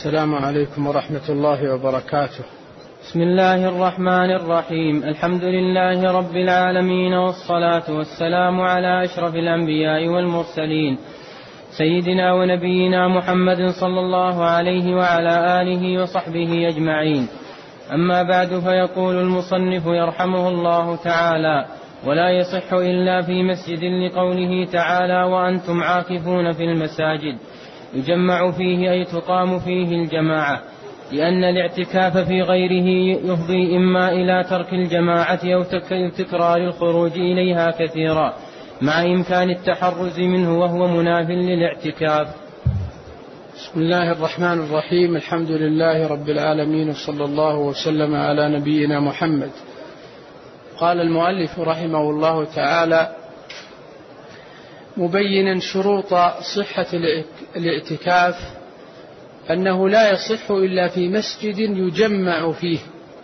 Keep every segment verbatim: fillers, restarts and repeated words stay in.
السلام عليكم ورحمة الله وبركاته. بسم الله الرحمن الرحيم. الحمد لله رب العالمين، والصلاة والسلام على أشرف الأنبياء والمرسلين، سيدنا ونبينا محمد صلى الله عليه وعلى آله وصحبه أجمعين. أما بعد، فيقول المصنف يرحمه الله تعالى: ولا يصح إلا في مسجد، لقوله تعالى: وأنتم عاكفون في المساجد، يجمع فيه أي تقام فيه الجماعة، لأن الاعتكاف في غيره يفضي إما إلى ترك الجماعة أو تكرار الخروج إليها كثيرا، مع إمكان التحرز منه، وهو مناف للاعتكاف. بسم الله الرحمن الرحيم. الحمد لله رب العالمين، وصلى الله وسلم على نبينا محمد. قال المؤلف رحمه الله تعالى مبينا شروط صحة الاعتكاف أنه لا يصح إلا في مسجد يجمع فيه،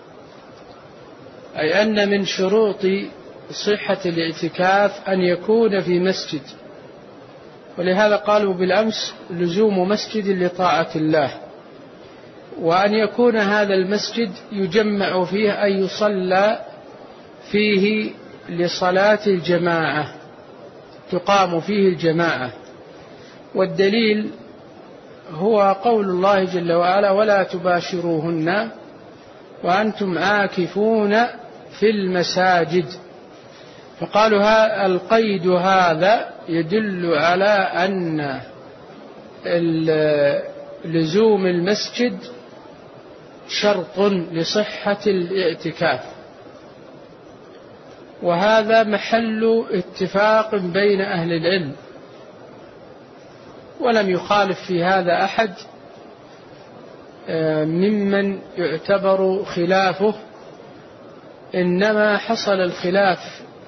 أي أن من شروط صحة الاعتكاف أن يكون في مسجد، ولهذا قالوا بالأمس لزوم مسجد لطاعة الله، وأن يكون هذا المسجد يجمع فيه أي يصلى فيه لصلاة الجماعة، تقام فيه الجماعة. والدليل هو قول الله جل وعلا: ولا تباشروهن وأنتم عاكفون في المساجد. فقالوا ها القيد هذا يدل على أن لزوم المسجد شرط لصحة الاعتكاف، وهذا محل اتفاق بين أهل العلم، ولم يخالف في هذا أحد ممن يعتبر خلافه، إنما حصل الخلاف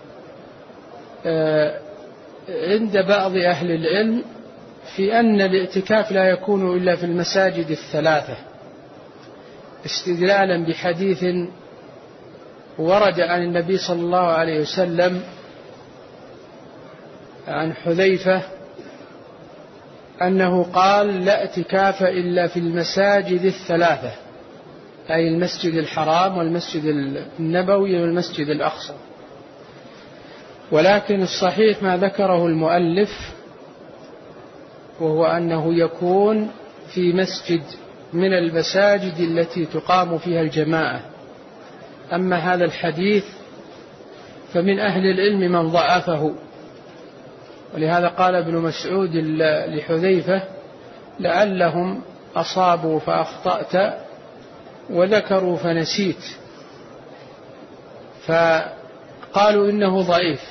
عند بعض أهل العلم في أن الاعتكاف لا يكون إلا في المساجد الثلاثة، استدلالا بحديث ورد عن النبي صلى الله عليه وسلم عن حذيفة أنه قال: لا اعتكاف إلا في المساجد الثلاثة، أي المسجد الحرام والمسجد النبوي والمسجد الأقصى. ولكن الصحيح ما ذكره المؤلف، وهو أنه يكون في مسجد من المساجد التي تقام فيها الجماعة. أما هذا الحديث فمن أهل العلم من ضعفه، ولهذا قال ابن مسعود لحذيفة: لعلهم أصابوا فأخطأت وذكروا فنسيت، فقالوا إنه ضعيف.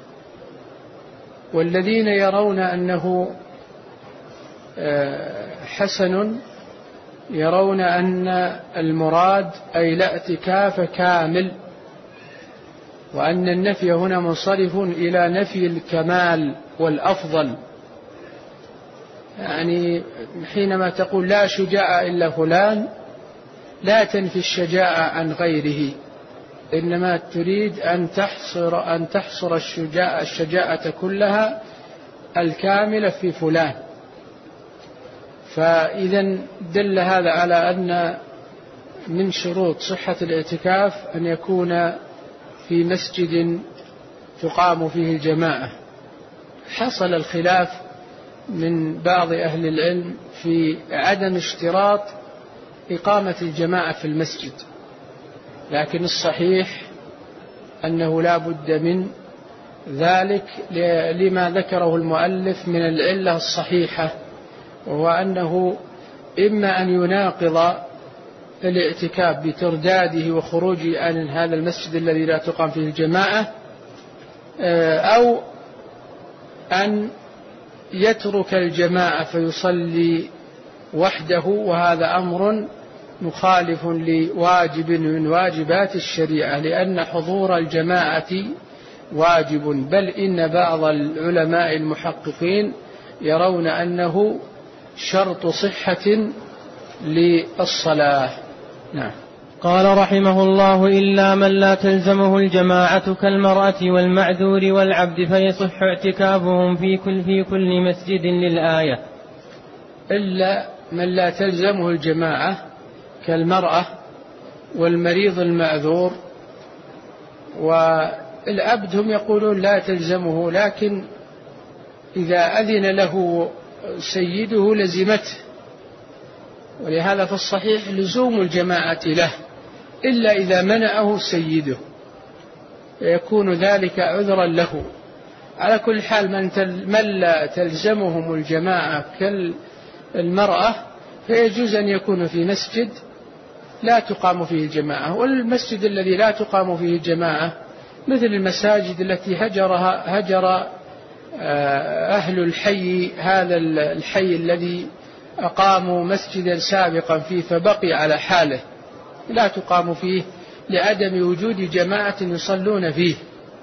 والذين يرون أنه حسن يرون أن المراد أي لا اعتكاف كامل، وأن النفي هنا منصرف إلى نفي الكمال والأفضل. يعني حينما تقول لا شجاع إلا فلان، لا تنفي الشجاعة عن غيره، إنما تريد أن تحصر أن تحصر الشجاعة, الشجاعة كلها الكاملة في فلان. فإذا دل هذا على أن من شروط صحة الاعتكاف أن يكون في مسجد تقام فيه الجماعة. حصل الخلاف من بعض أهل العلم في عدم اشتراط إقامة الجماعة في المسجد، لكن الصحيح أنه لا بد من ذلك لما ذكره المؤلف من العلة الصحيحة، وهو أنه إما أن يناقض الاعتكاف بترداده وخروجه عن هذا المسجد الذي لا تقام فيه الجماعة، أو أن يترك الجماعة فيصلي وحده، وهذا أمر مخالف لواجب من واجبات الشريعة، لأن حضور الجماعة واجب، بل إن بعض العلماء المحققين يرون أنه شرط صحة للصلاة. نعم. قال رحمه الله: إلا من لا تلزمه الجماعة كالمرأة والمعذور والعبد، فيصح اعتكافهم في كل, في كل مسجد للآية. إلا من لا تلزمه الجماعة كالمرأة والمريض المأذور، والأبد هم يقولون لا تلزمه، لكن إذا أذن له سيده لزمته، ولهذا في الصحيح لزوم الجماعة له إلا إذا منعه سيده يكون ذلك عذرا له. على كل حال من لا تلزمهم الجماعة كالمرأة فيجوز أن يكون في مسجد لا تقام فيه الجماعة. والمسجد الذي لا تقام فيه الجماعة مثل المساجد التي هجرها هجر أهل الحي، هذا الحي الذي أقاموا مسجدا سابقا فيه فبقي على حاله لا تقام فيه لعدم وجود جماعة يصلون فيه،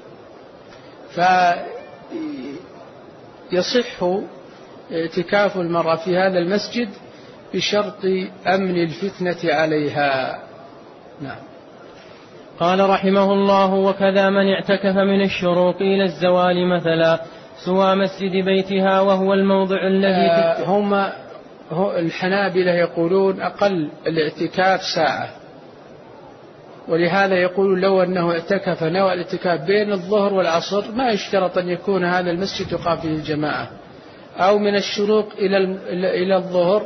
فيصح اعتكاف المرأة في هذا المسجد بشرط أمن الفتنة عليها. نعم. قال رحمه الله: وكذا من اعتكف من الشروق إلى الزوال مثلا سوى مسجد بيتها وهو الموضع الذي آه هم الحنابلة يقولون أقل الاعتكاف ساعة، ولهذا يقول لو أنه اعتكف نوى الاعتكاف بين الظهر والعصر ما يشترط أن يكون هذا المسجد تقام فيه الجماعة، أو من الشروق إلى إلى الظهر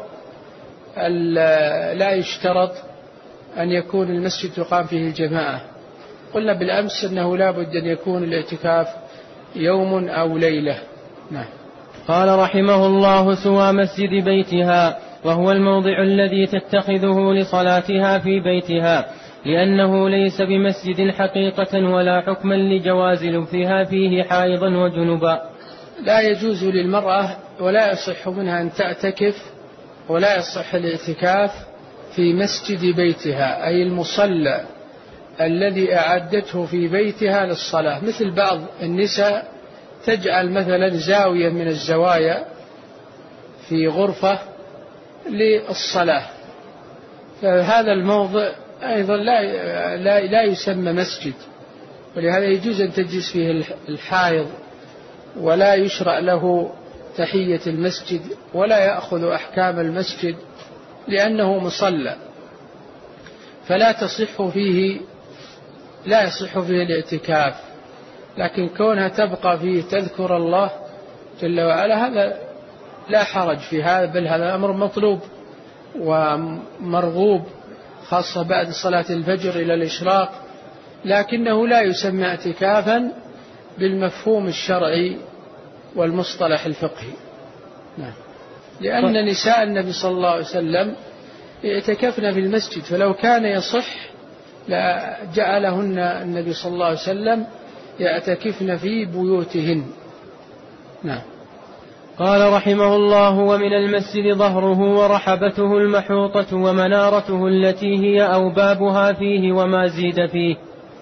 لا يشترط أن يكون المسجد تقام فيه الجماعة. قلنا بالأمس أنه لا بد أن يكون الاعتكاف يوم أو ليلة. نعم. قال رحمه الله: سوى مسجد بيتها وهو الموضع الذي تتخذه لصلاتها في بيتها، لأنه ليس بمسجد حقيقة ولا حكما لجواز لبثها فيه حائضا وجنبا. لا يجوز للمرأة ولا يصح منها أن تعتكف ولا يصح الاعتكاف في مسجد بيتها، أي المصلى الذي أعدته في بيتها للصلاة، مثل بعض النساء تجعل مثلا زاوية من الزوايا في غرفة للصلاة، فهذا الموضع أيضا لا, لا, لا يسمى مسجد، ولهذا يجوز أن تجلس فيه الحائض ولا يشرع له تحية المسجد ولا يأخذ أحكام المسجد لأنه مصلى، فلا تصح فيه لا يصح فيه الاعتكاف. لكن كونها تبقى فيه تذكر الله جل وعلا هذا لا حرج في هذا، بل هذا أمر مطلوب ومرغوب خاصة بعد صلاة الفجر إلى الإشراق، لكنه لا يسمى اعتكافا بالمفهوم الشرعي والمصطلح الفقهي. نعم. لأن نساء النبي صلى الله عليه وسلم اعتكفن في المسجد، فلو كان يصح لجعلهن النبي صلى الله عليه وسلم يعتكفن في بيوتهن. نعم. قال رحمه الله: ومن المسجد ظهره ورحبته المحوطة ومنارته التي هي أوبابها فيه وما زيد فيه.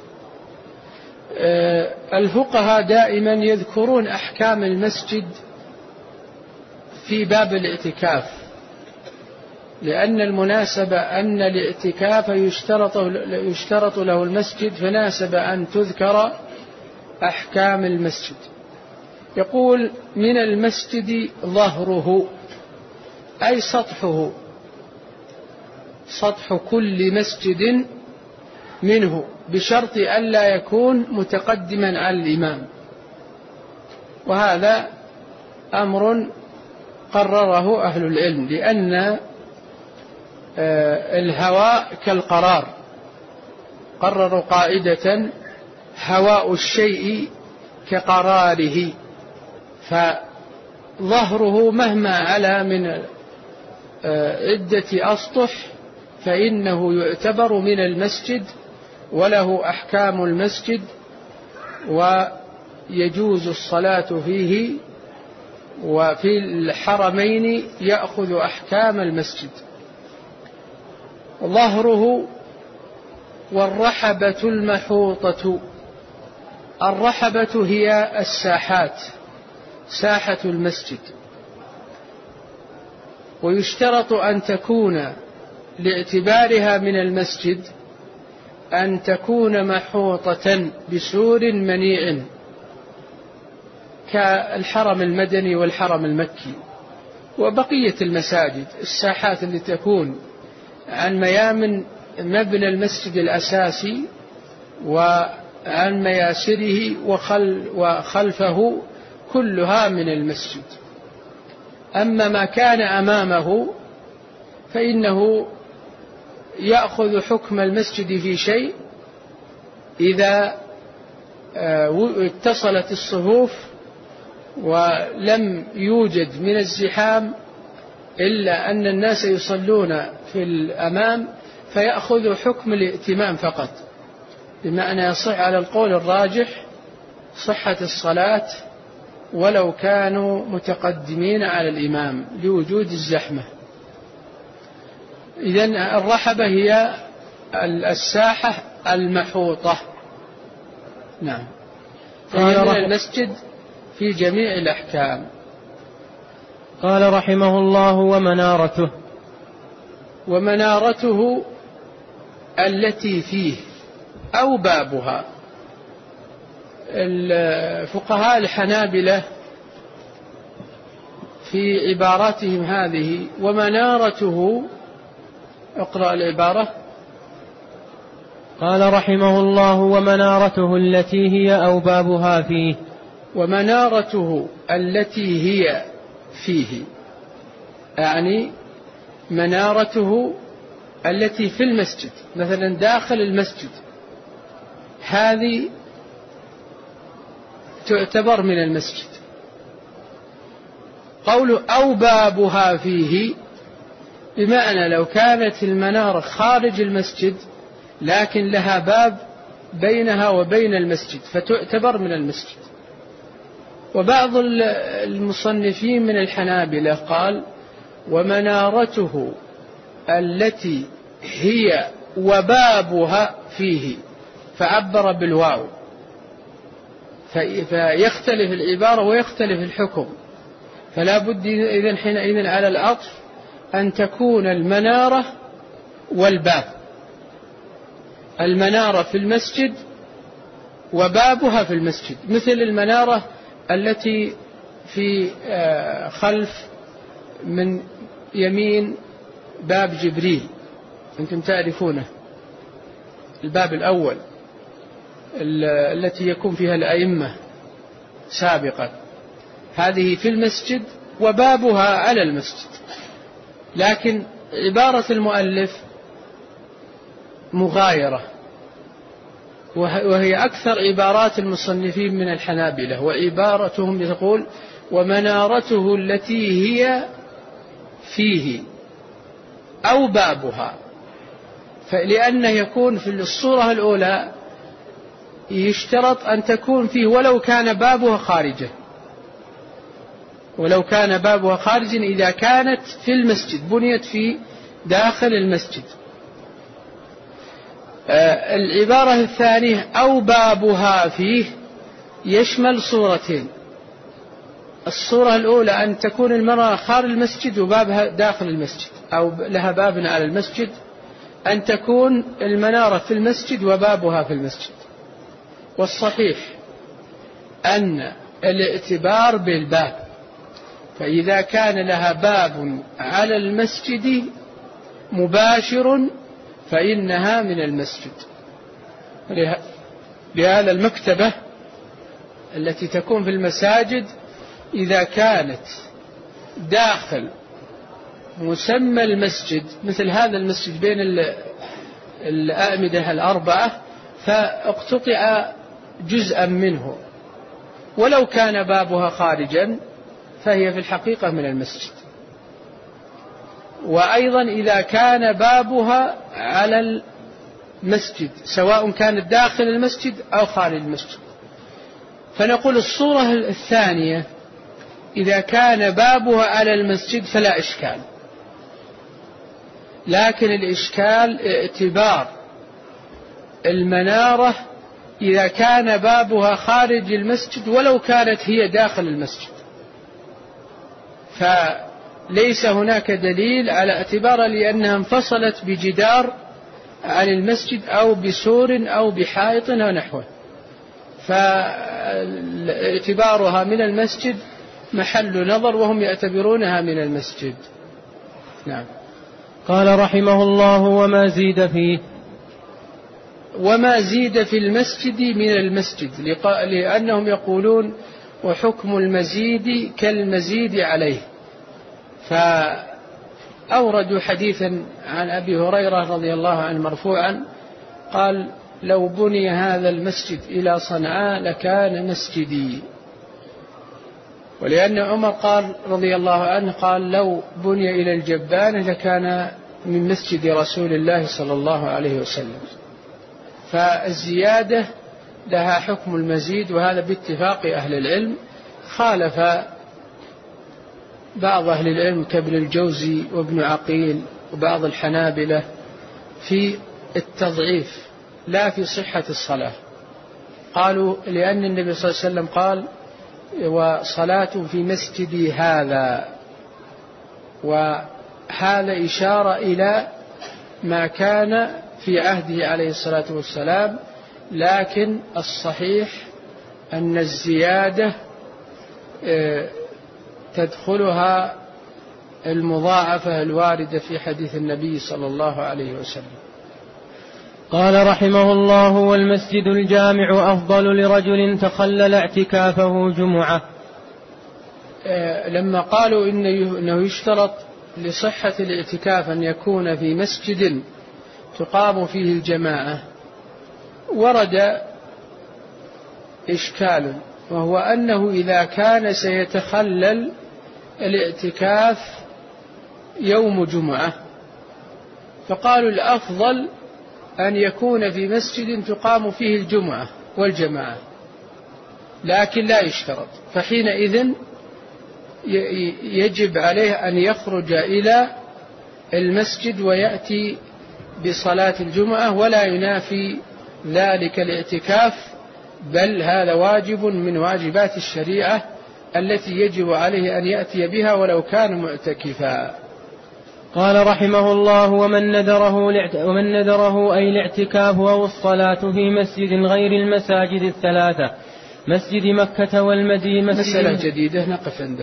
الفقهاء دائما يذكرون أحكام المسجد في باب الاعتكاف، لأن المناسبة أن الاعتكاف يشترط, يشترط له المسجد، فناسب أن تذكر أحكام المسجد. يقول: من المسجد ظهره أي سطحه، سطح كل مسجد منه، بشرط ألا يكون متقدما على الإمام، وهذا أمر قرره أهل العلم، لأن الهواء كالقرار، قرروا قاعدة: هواء الشيء كقراره، فظهره مهما على من عدة أسطح فإنه يعتبر من المسجد وله أحكام المسجد ويجوز الصلاة فيه، وفي الحرمين يأخذ أحكام المسجد. ظهره والرحبة المحوطة. الرحبة هي الساحات، ساحة المسجد، ويشترط أن تكون لاعتبارها من المسجد أن تكون محوطة بسور منيع كالحرم المدني والحرم المكي، وبقية المساجد الساحات اللي تكون عن ميامن مبنى المسجد الأساسي وعن مياسره وخل وخلفه كلها من المسجد. أما ما كان أمامه فإنه يأخذ حكم المسجد في شيء إذا اتصلت الصفوف ولم يوجد من الزحام إلا أن الناس يصلون في الأمام فيأخذ حكم الائتمام فقط، بمعنى يصح على القول الراجح صحة الصلاة ولو كانوا متقدمين على الإمام لوجود الزحمة. إذن الرحبة هي الساحة المحوطة. نعم. فهي المسجد في جميع الأحكام. قال رحمه الله: ومنارته. ومنارته التي فيه أو بابها. الفقهاء الحنابلة في عباراتهم هذه ومنارته، اقرأ العبارة. قال رحمه الله: ومنارته التي هي أو بابها فيه. ومنارته التي هي فيه، يعني منارته التي في المسجد، مثلا داخل المسجد، هذه تعتبر من المسجد. قوله أو بابها فيه بمعنى لو كانت المنارة خارج المسجد لكن لها باب بينها وبين المسجد فتعتبر من المسجد. وبعض المصنفين من الحنابلة قال: ومنارته التي هي وبابها فيه، فعبر بالواو، فيختلف العبارة ويختلف الحكم. فلا بد إذن حينئذ على العطف أن تكون المنارة والباب، المنارة في المسجد وبابها في المسجد، مثل المنارة التي في خلف من يمين باب جبريل، أنتم تعرفونه، الباب الأول التي يكون فيها الأئمة سابقا، هذه في المسجد وبابها على المسجد. لكن عبارة المؤلف مغايرة، وهي أكثر عبارات المصنفين من الحنابلة، وعبارتهم تقول: ومنارته التي هي فيه أو بابها. فلأنه يكون في الصورة الأولى يشترط أن تكون فيه ولو كان بابها خارجه، ولو كان بابها خارجا إذا كانت في المسجد، بنيت في داخل المسجد. آه العبارة الثانية أو بابها فيه يشمل صورتين: الصورة الأولى أن تكون المرأة خارج المسجد وبابها داخل المسجد، أو لها باب على المسجد، أن تكون المنارة في المسجد وبابها في المسجد. والصحيح أن الاعتبار بالباب، فإذا كان لها باب على المسجد مباشر فإنها من المسجد. لهذا المكتبة التي تكون في المساجد إذا كانت داخل مسمى المسجد، مثل هذا المسجد بين الأعمدة الأربعة، فاقتطع جزءا منه ولو كان بابها خارجا فهي في الحقيقة من المسجد. وأيضا إذا كان بابها على المسجد سواء كانت داخل المسجد أو خارج المسجد. فنقول الصورة الثانية إذا كان بابها على المسجد فلا إشكال، لكن الإشكال اعتبار المنارة إذا كان بابها خارج المسجد ولو كانت هي داخل المسجد، فليس هناك دليل على اعتبارها لأنها انفصلت بجدار عن المسجد أو بسور أو بحائط أو نحوه، فاعتبارها من المسجد محل نظر وهم يعتبرونها من المسجد. نعم. قال رحمه الله: وما زيد فيه. وما زيد في المسجد من المسجد، لأنهم يقولون وحكم المزيد كالمزيد عليه، فأوردوا حديثا عن أبي هريرة رضي الله عنه مرفوعا قال: لو بني هذا المسجد إلى صنعاء لكان مسجدي. ولأن عمر قال رضي الله عنه قال: لو بني إلى الجبانة لكان من مسجد رسول الله صلى الله عليه وسلم. فالزيادة لها حكم المزيد، وهذا باتفاق أهل العلم. خالف بعض أهل العلم كابن الجوزي وابن عقيل وبعض الحنابلة في التضعيف لا في صحة الصلاة. قالوا لأن النبي صلى الله عليه وسلم قال: وصلاة في مسجدي هذا، وهذا إشارة إلى ما كان في عهده عليه الصلاة والسلام. لكن الصحيح أن الزيادة تدخلها المضاعفة الواردة في حديث النبي صلى الله عليه وسلم. قال رحمه الله: والمسجد الجامع أفضل لرجل تخلل اعتكافه جمعة. لما قالوا إنه يشترط لصحة الاعتكاف أن يكون في مسجد تقام فيه الجماعة، ورد إشكال، وهو أنه إذا كان سيتخلل الاعتكاف يوم جمعة، فقالوا الأفضل أن يكون في مسجد تقام فيه الجمعة والجماعة، لكن لا يشترط. فحينئذ يجب عليه أن يخرج إلى المسجد ويأتي بصلاة الجمعة، ولا ينافي ذلك الاعتكاف، بل هذا واجب من واجبات الشريعة التي يجب عليه أن يأتي بها ولو كان معتكفا. قال رحمه الله: ومن ندره, ومن ندره أي الاعتكاف أو الصلاة في مسجد غير المساجد الثلاثة، مسجد مكة والمدينة. مسألة جديدة نقف عندها.